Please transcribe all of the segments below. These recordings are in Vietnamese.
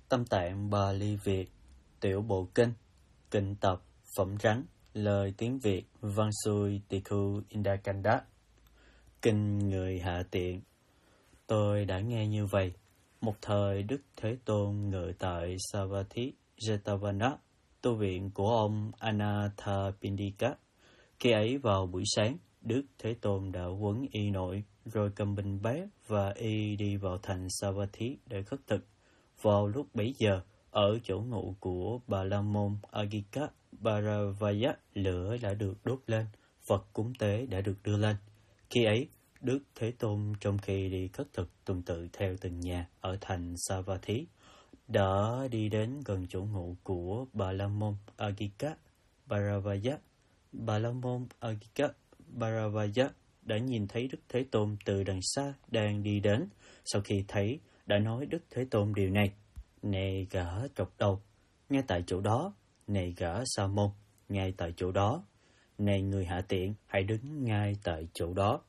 Tâm Tạng Bali Việt, Tiểu Bộ Kinh, Kinh Tập, Phẩm Rắn, Lời tiếng Việt, Văn Xuôi Tikhu Indakanda. Kinh Người Hạ Tiện. Tôi đã nghe như vậy. Một thời Đức Thế Tôn ngự tại Savatthi Jetavana, tu viện của ông Anathapindika. Khi ấy vào buổi sáng, Đức Thế Tôn đã quấn y nội, rồi cầm bình bát và y đi vào thành Savatthi để khất thực. Vào lúc bấy giờ, ở chỗ ngụ của Bà La Môn Agika Bharavaya, lửa đã được đốt lên, vật cúng tế đã được đưa lên. Khi ấy, Đức Thế Tôn trong khi đi khất thực tuần tự theo từng nhà ở thành Savatthi, đã đi đến gần chỗ ngụ của Bà La Môn Agika Bharavaya. Bà La Môn Agika Bharavaya đã nhìn thấy Đức Thế Tôn từ đằng xa đang đi đến. Sau khi thấy, đã nói Đức Thế Tôn điều này: Này gã trọc đầu, ngay tại chỗ đó. Này gã Sa Môn, ngay tại chỗ đó. Này người hạ tiện, hãy đứng ngay tại chỗ đó.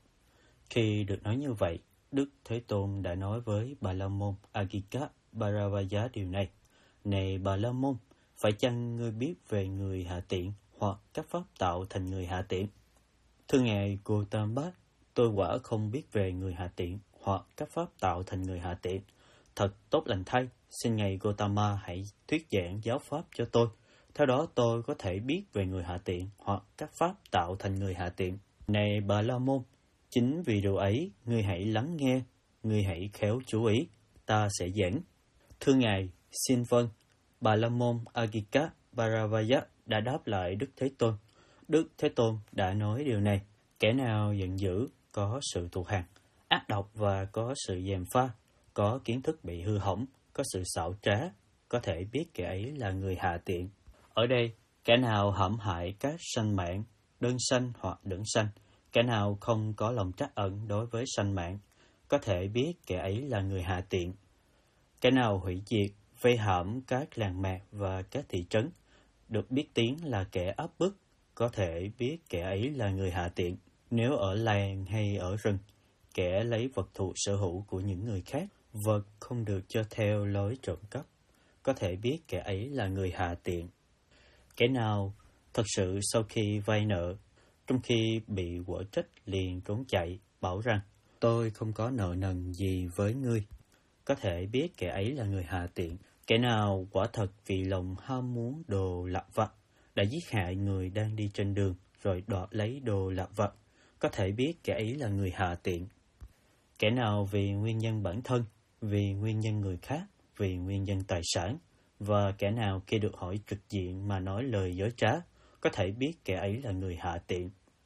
Khi được nói như vậy, Đức Thế Tôn đã nói với Bà La Môn Agika Bharavaya điều này: Này Bà La Môn, phải chăng ngươi biết về người hạ tiện hoặc các pháp tạo thành người hạ tiện? Thưa Ngài Gotama, tôi quả không biết về người hạ tiện hoặc các pháp tạo thành người hạ tiện. Thật tốt lành thay, xin Ngài Gotama hãy thuyết giảng giáo pháp cho tôi. Theo đó tôi có thể biết về người hạ tiện hoặc các pháp tạo thành người hạ tiện. Này Bà La Môn, chính vì điều ấy, ngươi hãy lắng nghe, ngươi hãy khéo chú ý, ta sẽ giảng. Thưa Ngài, xin vâng. Bà La Môn Agika Bharavaya đã đáp lại Đức Thế Tôn. Đức Thế Tôn đã nói điều này: Kẻ nào giận dữ, có sự thù hằn, ác độc và có sự gièm pha, có kiến thức bị hư hỏng, có sự xảo trá, có thể biết kẻ ấy là người hạ tiện. Ở đây, kẻ nào hãm hại các sanh mạng, đơn sanh hoặc lưỡng sanh, kẻ nào không có lòng trắc ẩn đối với sanh mạng, có thể biết kẻ ấy là người hạ tiện. Kẻ nào hủy diệt, vây hãm các làng mạc và các thị trấn, được biết tiếng là kẻ áp bức, có thể biết kẻ ấy là người hạ tiện. Nếu ở làng hay ở rừng, kẻ lấy vật thụ sở hữu của những người khác, vật không được cho theo lối trộm cắp, có thể biết kẻ ấy là người hạ tiện. Kẻ nào thật sự sau khi vay nợ, trong khi bị quở trách liền trốn chạy, bảo rằng tôi không có nợ nần gì với ngươi, có thể biết kẻ ấy là người hạ tiện. Kẻ nào quả thật vì lòng ham muốn đồ lặt vặt, đã giết hại người đang đi trên đường rồi đoạt lấy đồ lặt vặt, có thể biết kẻ ấy là người hạ tiện. Kẻ nào vì nguyên nhân bản thân, vì nguyên nhân người khác, vì nguyên nhân tài sản, và kẻ nào khi được hỏi trực diện mà nói lời dối trá, có thể biết kẻ ấy là người hạ tiện.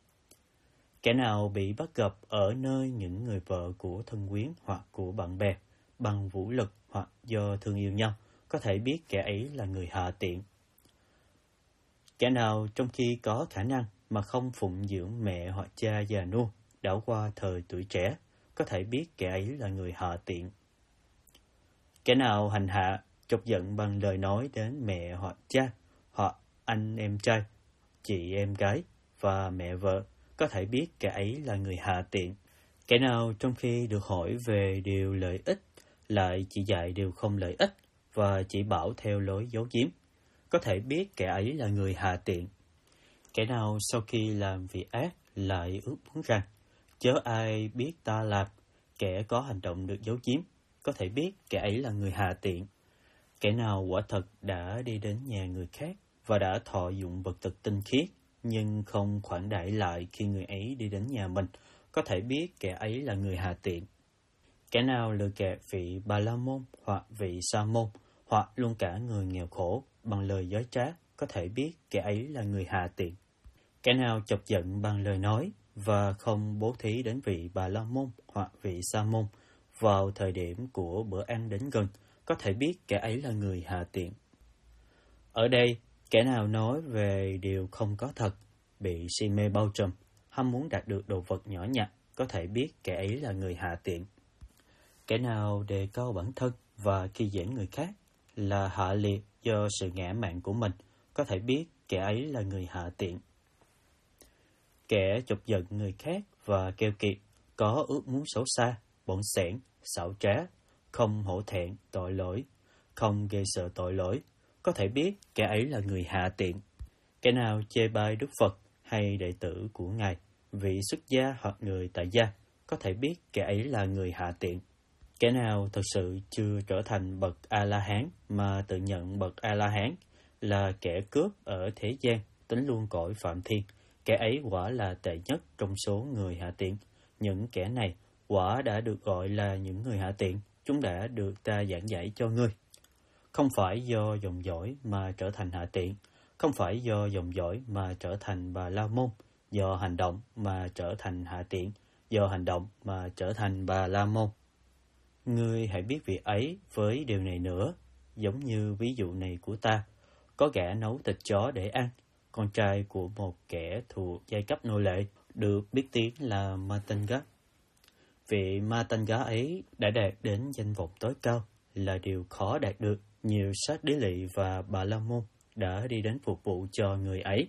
Kẻ nào bị bắt gặp ở nơi những người vợ của thân quyến hoặc của bạn bè, bằng vũ lực hoặc do thương yêu nhau, có thể biết kẻ ấy là người hạ tiện. Kẻ nào trong khi có khả năng mà không phụng dưỡng mẹ hoặc cha già nua, đã qua thời tuổi trẻ, có thể biết kẻ ấy là người hạ tiện. Kẻ nào hành hạ, chọc giận bằng lời nói đến mẹ hoặc cha, hoặc anh em trai, chị em gái và mẹ vợ, có thể biết kẻ ấy là người hạ tiện. Kẻ nào trong khi được hỏi về điều lợi ích, lại chỉ dạy điều không lợi ích và chỉ bảo theo lối giấu giếm, có thể biết kẻ ấy là người hạ tiện. Kẻ nào sau khi làm việc ác lại ước muốn rằng chớ ai biết ta làm, kẻ có hành động được giấu giếm, có thể biết kẻ ấy là người hạ tiện. Kẻ nào quả thật đã đi đến nhà người khác và đã thọ dụng vật thực tinh khiết, nhưng không khoản đãi lại khi người ấy đi đến nhà mình, có thể biết kẻ ấy là người hạ tiện. Kẻ nào lừa gạt vị Bà La Môn hoặc vị Sa Môn, hoặc luôn cả người nghèo khổ bằng lời dối trá, có thể biết kẻ ấy là người hạ tiện. Kẻ nào chọc giận bằng lời nói và không bố thí đến vị Bà La Môn hoặc vị Sa Môn vào thời điểm của bữa ăn đến gần, có thể biết kẻ ấy là người hạ tiện. Ở đây, kẻ nào nói về điều không có thật, bị si mê bao trùm, ham muốn đạt được đồ vật nhỏ nhặt, có thể biết kẻ ấy là người hạ tiện. Kẻ nào đề cao bản thân và khi giảng người khác là hạ liệt do sự ngã mạn của mình, có thể biết kẻ ấy là người hạ tiện. Kẻ chọc giận người khác và keo kiệt, có ước muốn xấu xa, bỏng sẻn, xảo trá, không hổ thẹn, tội lỗi, không gây sợ tội lỗi, có thể biết kẻ ấy là người hạ tiện. Kẻ nào chê bai Đức Phật hay đệ tử của Ngài, vị xuất gia hoặc người tại gia, có thể biết kẻ ấy là người hạ tiện. Kẻ nào thật sự chưa trở thành bậc A-la-hán mà tự nhận bậc A-la-hán là kẻ cướp ở thế gian, tính luôn cõi phạm thiên, kẻ ấy quả là tệ nhất trong số người hạ tiện. Những kẻ này quả đã được gọi là những người hạ tiện, chúng đã được ta giảng giải cho ngươi. Không phải do dòng dõi mà trở thành hạ tiện, không phải do dòng dõi mà trở thành Bà La Môn, do hành động mà trở thành hạ tiện, do hành động mà trở thành Bà La Môn. Ngươi hãy biết việc ấy với điều này nữa, giống như ví dụ này của ta. Có gã nấu thịt chó để ăn, con trai của một kẻ thuộc giai cấp nô lệ, được biết tiếng là Matanga. Vị Matanga ấy đã đạt đến danh vọng tối cao, là điều khó đạt được. Nhiều sát đế lỵ và Bà La Môn đã đi đến phục vụ cho người ấy.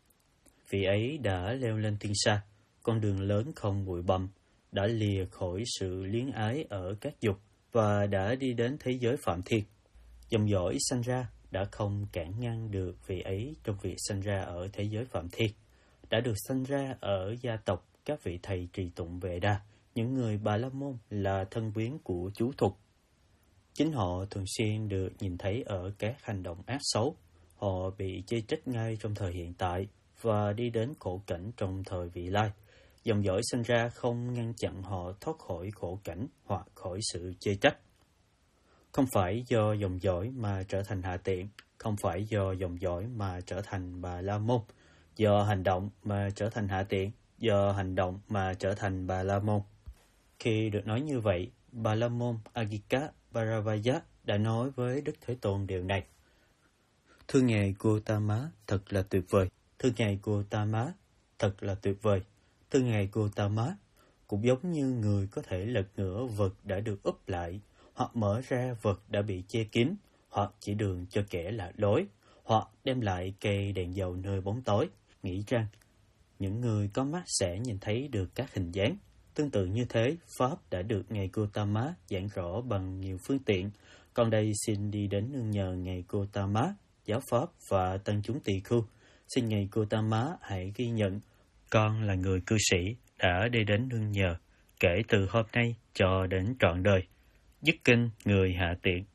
Vị ấy đã leo lên thiên sa, con đường lớn không bụi bặm, đã lìa khỏi sự luyến ái ở các dục và đã đi đến thế giới phạm thiên. Dòng dõi sanh ra đã không cản ngăn được vị ấy trong việc sanh ra ở thế giới phạm thiên, đã được sanh ra ở gia tộc các vị thầy trì tụng Vệ Đa, những người Bà La Môn là thân quyến của chú Thục. Chính họ thường xuyên được nhìn thấy ở các hành động ác xấu. Họ bị chê trách ngay trong thời hiện tại và đi đến khổ cảnh trong thời vị lai. Dòng dõi sinh ra không ngăn chặn họ thoát khỏi khổ cảnh hoặc khỏi sự chê trách. Không phải do dòng dõi mà trở thành hạ tiện, không phải do dòng dõi mà trở thành Bà La Môn, do hành động mà trở thành hạ tiện, do hành động mà trở thành Bà La Môn. Khi được nói như vậy, Bà La Môn Agika Bharavaya đã nói với Đức Thế Tôn điều này. Thưa Ngài Gotama, thật là tuyệt vời. Thưa Ngài Gotama, thật là tuyệt vời. Thưa Ngài Gotama, cũng giống như người có thể lật ngửa vật đã được úp lại, hoặc mở ra vật đã bị che kín, hoặc chỉ đường cho kẻ lạc lối, hoặc đem lại cây đèn dầu nơi bóng tối, nghĩ rằng những người có mắt sẽ nhìn thấy được các hình dáng. Tương tự như thế, Pháp đã được Ngài Gotama giảng rõ bằng nhiều phương tiện. Con đây xin đi đến nương nhờ Ngài Gotama, giáo Pháp và tăng chúng tỳ khưu. Xin Ngài Gotama hãy ghi nhận, con là người cư sĩ đã đi đến nương nhờ, kể từ hôm nay cho đến trọn đời. Dứt kinh người hạ tiện.